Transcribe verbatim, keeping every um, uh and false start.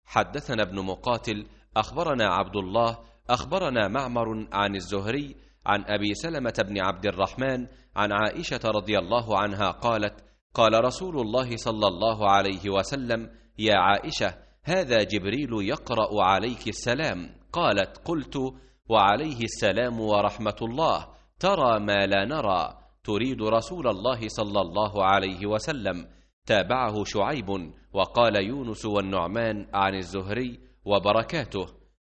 حدثنا ابن مقاتل أخبرنا عبد الله أخبرنا معمر عن الزهري عن أبي سلمة بن عبد الرحمن عن عائشة رضي الله عنها قالت: قال رسول الله صلى الله عليه وسلم: يا عائشة، هذا جبريل يقرأ عليك السلام. قالت: قلت: وعليه السلام ورحمة الله، ترى ما لا نرى، تريد رسول الله صلى الله عليه وسلم. تابعه شعيب وقال يونس والنعمان عن الزهري وبركاته.